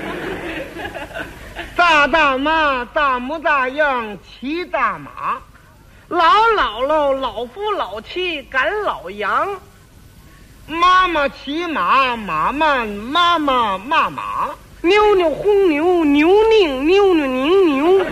大妈大模大样骑大马， 老姥老夫老妻赶老羊， 妈妈骑马马慢妈妈骂马， 妞妞轰牛牛拧妞妞拧牛，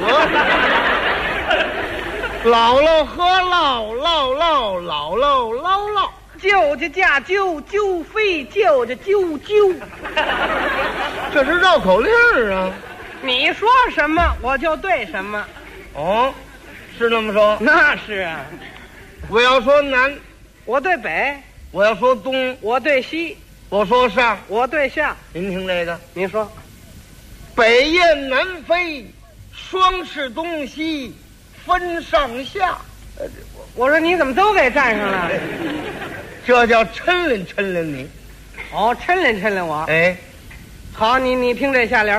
姥姥喝酪姥姥姥姥姥姥， 舅舅嫁舅舅飞舅舅啾啾， 这是绕口令啊！ 你说什么我就对什么。 哦，是那么说？ 那是啊。 我要说南， 我对北； 我要说东， 我对西； 我说上， 我对下。 您听这个， 您说， 北雁南飞，双翅东西分上下。 我说你怎么都给占上了？ 这叫抻练抻练你。 哦，抻练抻练我。 哎， 好，你听这下联。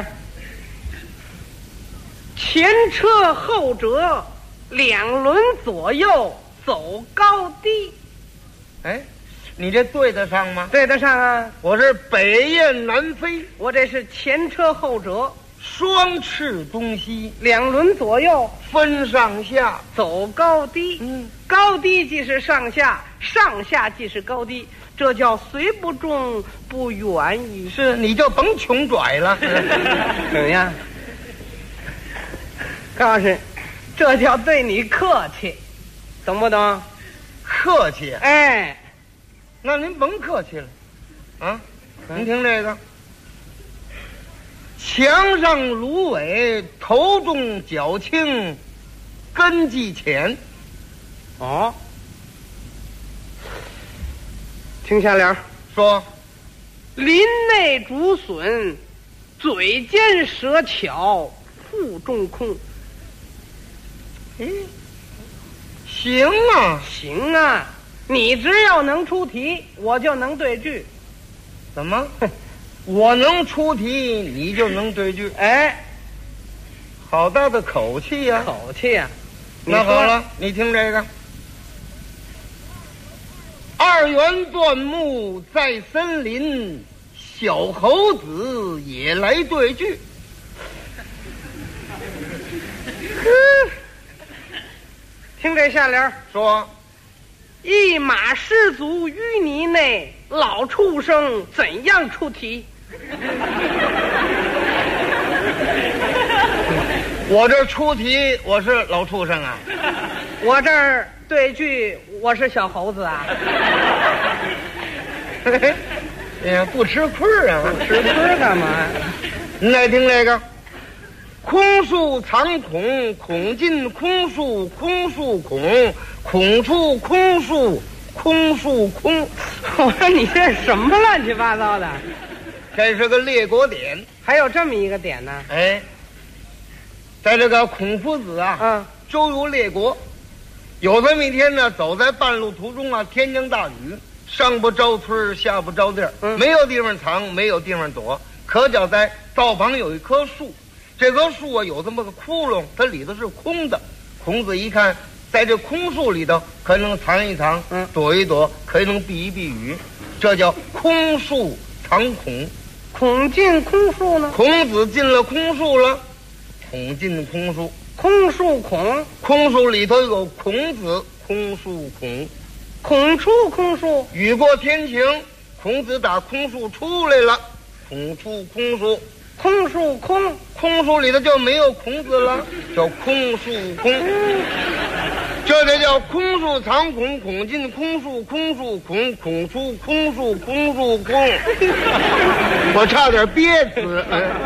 前车后辙，两轮左右走高低。 哎，你这对得上吗？ 对得上啊。 我是北雁南飞， 我这是前车后辙， 双翅东西， 两轮左右分上下， 走高低。高低即是上下，上下即是高低，这叫虽不中不远矣。 是，你就甭穷拽了。 怎么样？告诉你，这叫对你客气，懂不懂？ 客气？ 哎， 那您甭客气了，啊！您听这个，墙上芦苇，头重脚轻，根基浅。 哦，听下联说， 林内竹笋，嘴尖舌巧，腹中空。 行啊， 行啊，你只要能出题，我就能对句。 怎么？我能出题，你就能对句？ 哎， 好大的口气呀！ 口气呀！ 那好了，你听这个。二元断木在森林，小猴子也来对句。 听这下联说， 一马失足淤泥内，老畜生怎样出题？ 我这出题我是老畜生啊， 我这儿对句我是小猴子啊。 哎呀，不吃亏啊， 吃亏干嘛？ 您来听这个。空树藏孔，孔进空树，空树孔，孔出空树，空树空。 我说你这什么乱七八糟的？ 这是个列国典， 还有这么一个典呢？ 哎，在这个孔夫子啊，周游列国，有这么一天呢，走在半路途中啊，天降大雨，上不着村，下不着地儿，没有地方藏，没有地方躲，可脚在道旁有一棵树。这棵树啊有这么个窟窿，它里头是空的。孔子一看，在这空树里头可能藏一藏，躲一躲，可能避一避雨，这叫空树藏孔。 孔进空树呢？ 孔子进了空树了，孔进空树， 空树孔， 空树里头有孔子，空树孔， 孔出空树。 雨过天晴，孔子打空树出来了，孔出空树。 空树空， 空树里头就没有空字了，叫空树空。这得叫空树藏空，空进空树，空树空，空树空树空树空。我差点憋死。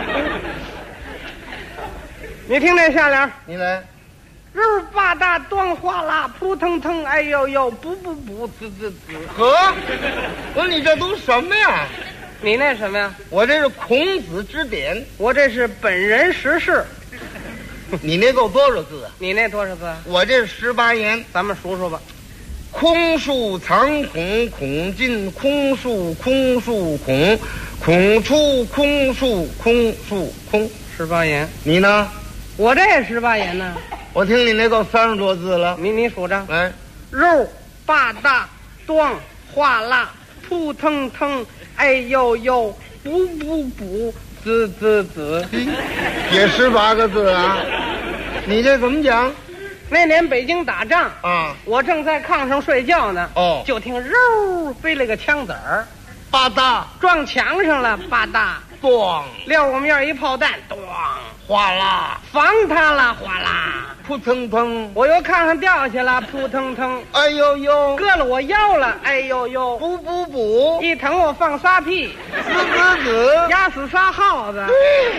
你听这下联， 你来。 肉吧嗒端哗啦，扑腾腾，哎呦呦，不，滋滋滋。 呵，我说你这都什么呀？ 你那什么呀？ 我这是孔子之典， 我这是本人实事。 你那够多少字啊？ 你那多少字？ 我这18言， 咱们数数吧。 空树藏空，空进空树，空树空，空出空树，空树空。 18言。 你呢？ 我这也18言呢。 我听你那够30多字了。 你数着。 来， 肉吧嗒端哗啦，扑腾腾，哎呦呦，不，滋滋滋， 也18个字啊！你这怎么讲？ 那年北京打仗啊， 我正在炕上睡觉呢， 哦， 就听肉飞了个枪子儿， 吧嗒撞墙上了，吧嗒， 咣， 撂我面一炮弹，咣， 哗啦， 防他了，哗啦， 扑腾腾， 我由炕上掉下去了，扑腾腾， 哎呦呦， 割了我腰了，哎呦呦， 不， 一疼我放仨屁， 滋， 压死仨耗子。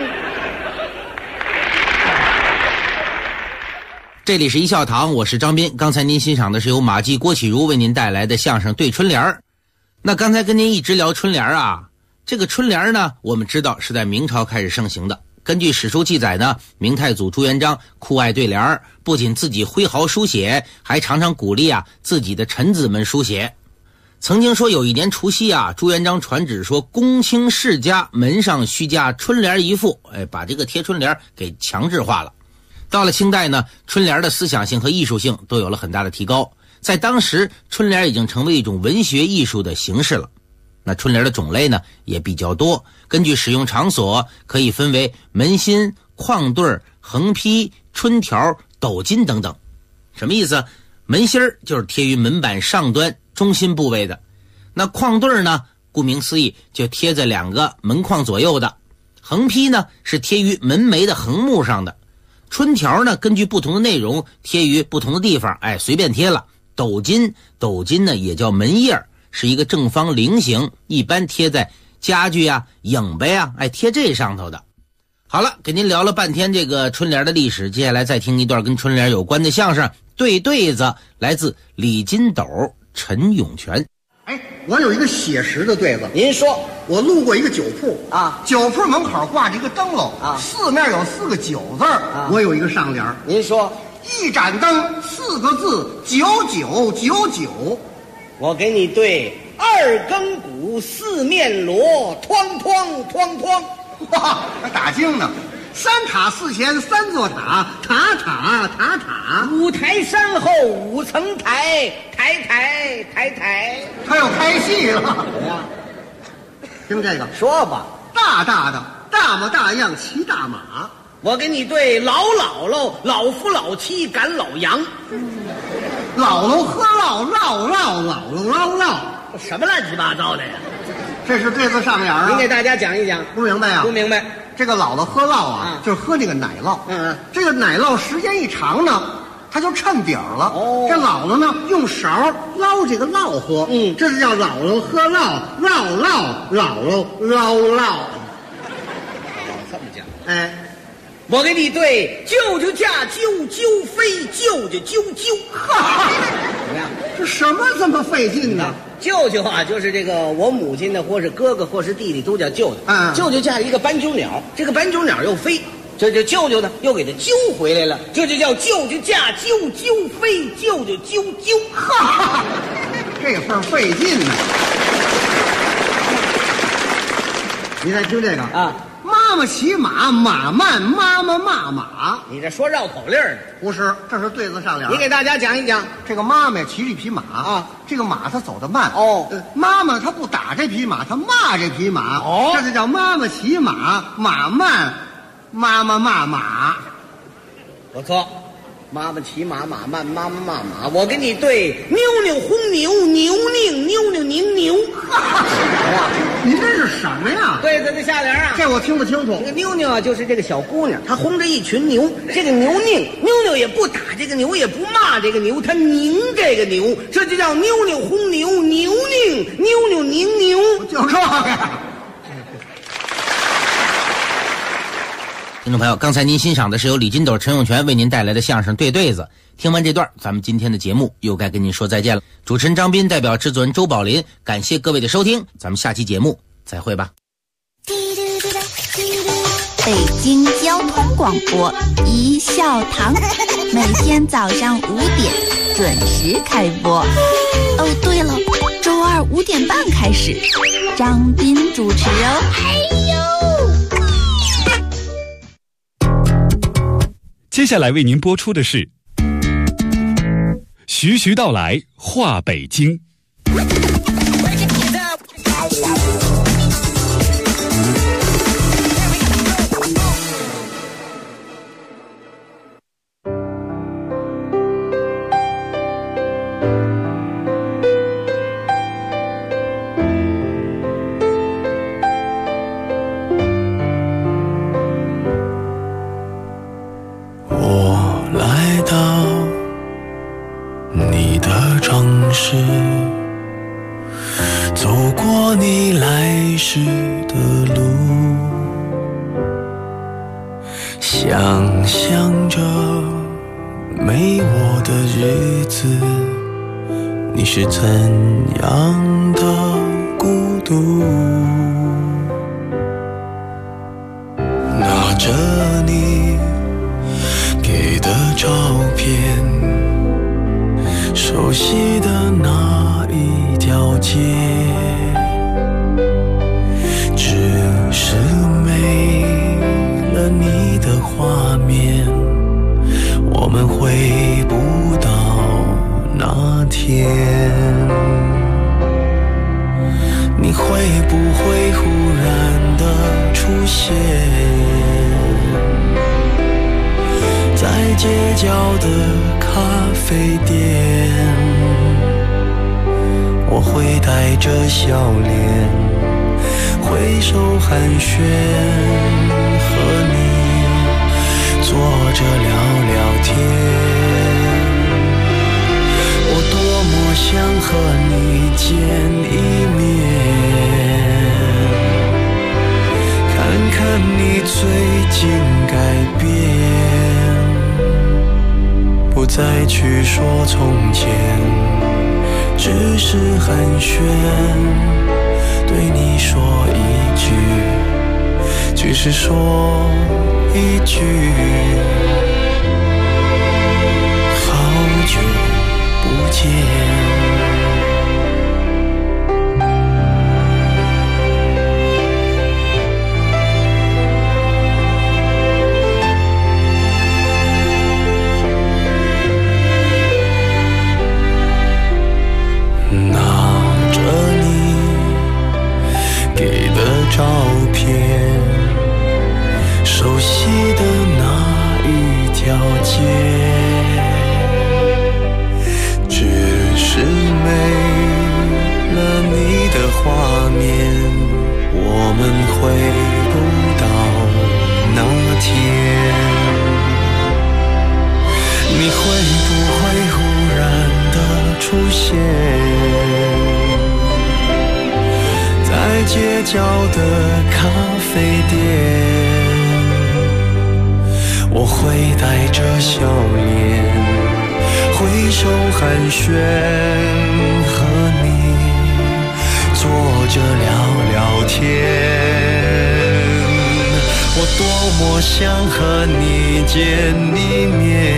这里是一笑堂，我是张斌。刚才您欣赏的是由马季、郭启儒为您带来的相声《对春联》。那刚才跟您一直聊春联啊，这个春联呢，我们知道是在明朝开始盛行的。根据史书记载呢，明太祖朱元璋酷爱对联，不仅自己挥毫书写，还常常鼓励自己的臣子们书写。曾经说有一年除夕朱元璋传旨说，公卿世家门上须加春联一副，把这个贴春联给强制化了。到了清代呢，春联的思想性和艺术性都有了很大的提高，在当时春联已经成为一种文学艺术的形式了。那春联的种类呢也比较多，根据使用场所可以分为门心、框对、横批、春条、斗金等等。什么意思？门心就是贴于门板上端中心部位的，那框对呢，顾名思义就贴在2个门框左右的，横批呢是贴于门楣的横木上的，春条呢根据不同的内容贴于不同的地方，随便贴了。斗金呢也叫门叶，是一个正方菱形，一般贴在家具影呗贴这上头的。好了，给您聊了半天这个春联的历史，接下来再听一段跟春联有关的相声《对对子》，来自李金斗、陈永全。 我有一个写实的对子， 您说。 我路过一个酒铺酒铺门口挂着一个灯笼四面有4个9字我有一个上联。 您说。 一盏灯4个字，9999。 我给你对2更鼓4面锣，哐哐哐哐。 哇，还打经呢。3塔4前3座塔，塔塔塔塔。 5台山后5层台，台台台台。 他要开戏了。听这个， 说吧。 大大的大模大样骑大马。 我给你对老姥姥、老夫老妻赶老羊。 姥姥喝唠，唠唠姥姥唠唠。 什么乱七八糟的呀？ 这是对子上联您给大家讲一讲。 不明白啊？ 不明白。 这个姥姥喝唠就是喝那个奶酪。这个奶酪时间一长呢，它就衬底儿了。这姥姥呢，用勺捞这个烙喝。这就叫姥姥喝唠，唠唠姥姥唠唠。 这么讲。我给你对舅舅驾啾啾飞，舅舅啾啾。怎么样？ 这什么这么费劲呢？ 舅舅就是这个我母亲的，或是哥哥，或是弟弟，都叫舅舅。舅舅驾一个斑鸠鸟，这个斑鸠鸟又飞，这舅舅呢又给它揪回来了，这就叫舅舅驾啾啾飞，舅舅啾啾。 哈，这份费劲呢。你再听这个妈妈骑马，马慢，妈妈骂马。 你这说绕口令呢？ 不是，这是对子上联。 你给大家讲一讲。 这个妈妈骑着一匹马这个马它走得慢妈妈她不打这匹马，她骂这匹马这就叫妈妈骑马，马慢，妈妈骂马。 不错，妈妈骑马，马慢，妈妈骂马。我给你对妞妞轰牛，牛拧，妞妞拧牛。 你这是什么呀？ 对子它的下联啊？ 这我听不清楚。 这个妞妞啊，就是这个小姑娘，她哄着一群牛，这个牛拧，妞妞也不打这个牛，也不骂这个牛，她拧这个牛，这就叫妞妞哄牛，牛拧，妞妞拧牛， 就这个。 听众朋友，刚才您欣赏的是由李金斗、陈永泉为您带来的相声《对对子》。听完这段，咱们今天的节目又该跟您说再见了。主持人张斌代表制作人周宝林，感谢各位的收听，咱们下期节目再会吧。 北京交通广播一笑堂，每天早上5点准时开播。哦，对了，周二5点半开始，张斌主持哦。 接下来为您播出的是徐徐道来话北京。 走过你来时的路，想象着没我的日子，你是怎样的孤独。拿着你给的照片，熟悉的那一条街，只是没了你的画面，我们回不到那天。你会不会忽然的出现在街角的咖啡店？我会带着笑脸挥手寒暄，和你坐着聊聊天。我多么想和你见一面，看看你最近改变，不再去说从前，只是寒暄，对你说一句，只是说一句，好久不见。照片，熟悉的那一条街，只是没了你的画面，我们回不到那天。你会不会忽然的出现在街角的咖啡店？我会带着笑脸挥手寒暄，和你坐着聊聊天。我多么想和你见一面，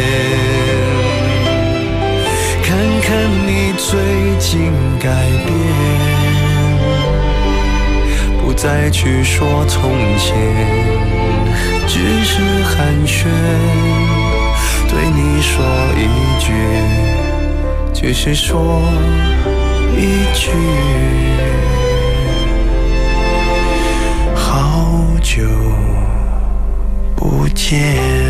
看看你最近改变，不再去说从前，只是寒暄，对你说一句，只是说一句，好久不见。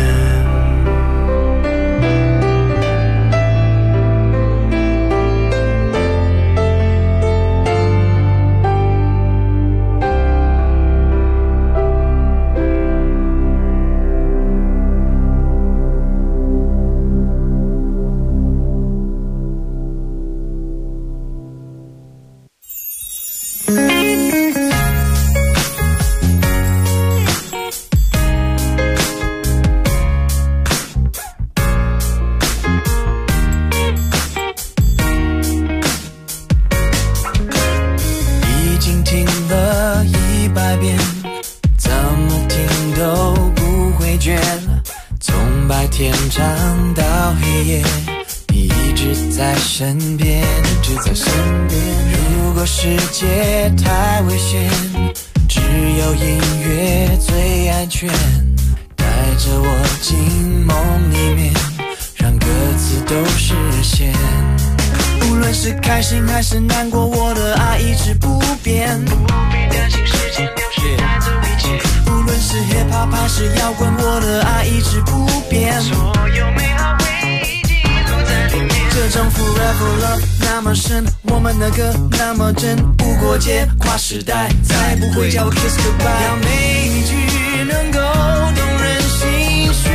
身边，一直在身边。如果世界太危险，只有音乐最安全，带着我进梦里面，让歌词都实现。无论是开心还是难过，我的爱一直不变，不必担心时间流逝带走一切。无论是 hiphop 还是摇滚，我的爱一直不变，所有美好回忆记录在里面。这种 forever love 那么深，我们的歌那么真，无国界跨时代，再不会叫我 kiss goodbye。让每一句能够动人心弦，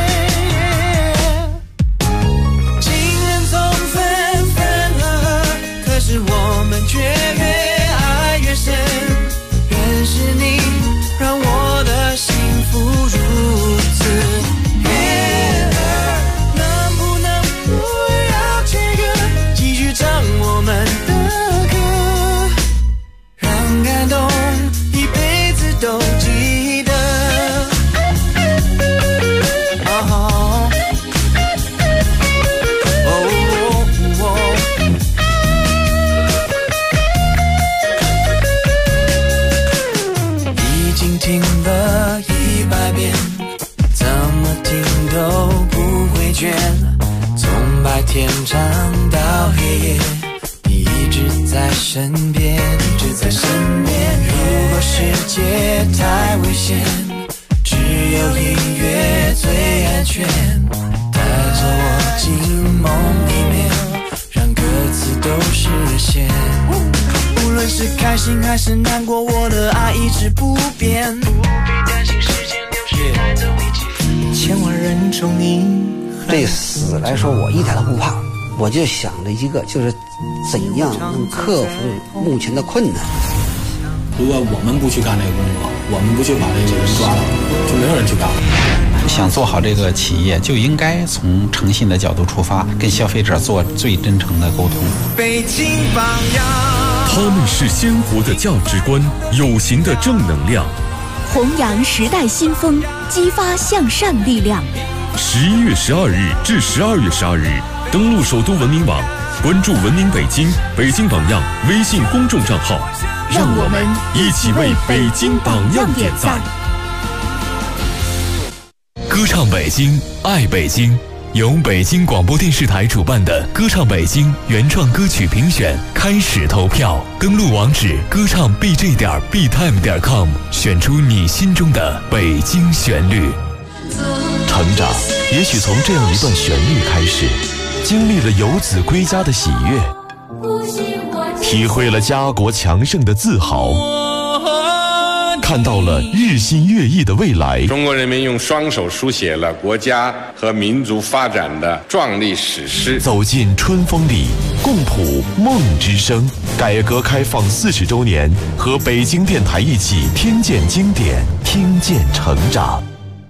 情人总分分合合，可是我们却越爱越深。认识你让我的幸福如此悦耳，能不能不要切割，继续唱我们的歌，让感动一辈子都记得。已经听了100遍，怎么听都不会倦，从白天唱到黑夜，你一直在身边，一直在身边。如果世界太危险，只有音乐最安全，带着我进梦里面，让歌词都实现。无论是开心还是难过，我的爱一直不变，不必担心时间流逝带走一切。千万人中你， 对死来说我一点都不怕，我就想着一个，就是怎样能克服目前的困难。 如果我们不去干这个工作，我们不去把这个人抓了，就没有人去干。 想做好这个企业，就应该从诚信的角度出发，跟消费者做最真诚的沟通。 北京榜样， 他们是鲜活的价值观，有形的正能量， 弘扬时代新风，激发向善力量。 11月12日至12月12日，登录首都文明网，关注文明北京、北京榜样微信公众账号，让我们一起为北京榜样点赞。歌唱北京，爱北京，由北京广播电视台主办的歌唱北京原创歌曲评选开始投票，登录网址歌唱 bj.btime.com， 选出你心中的北京旋律。 成长也许从这样一段旋律开始，经历了游子归家的喜悦，体会了家国强盛的自豪，看到了日新月异的未来。 中国人民用双手书写了国家和民族发展的壮丽史诗。 走进春风里，共谱梦之声。改革开放40周年，和北京电台一起听见经典，听见成长。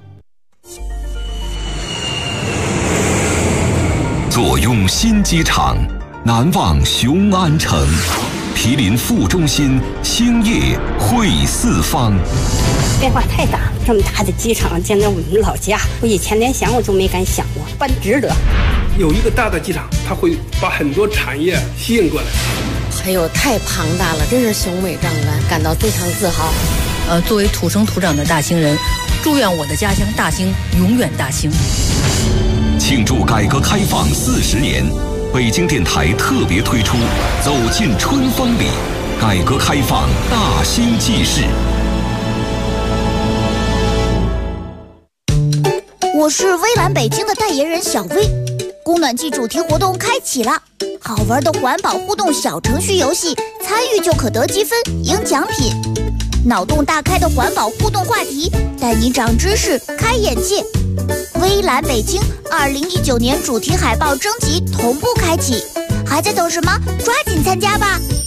坐拥新机场，难忘雄安城。毗邻副中心，兴业汇四方。 变化太大了，这么大的机场建在我们老家，我以前连想我都没敢想过，办值得。 有一个大的机场，它会把很多产业吸引过来。 还有太庞大了，真是雄伟壮观，感到非常自豪。 作为土生土长的大兴人，祝愿我的家乡大兴永远大兴。 庆祝改革开放40年，北京电台特别推出《走进春风里》，改革开放大兴纪事。 我是微蓝北京的代言人小薇，供暖季主题活动开启了，好玩的环保互动小程序游戏，参与就可得积分赢奖品。脑洞大开的环保互动话题，带你长知识开眼界。微蓝北京2019年主题海报征集同步开启，还在等什么？抓紧参加吧！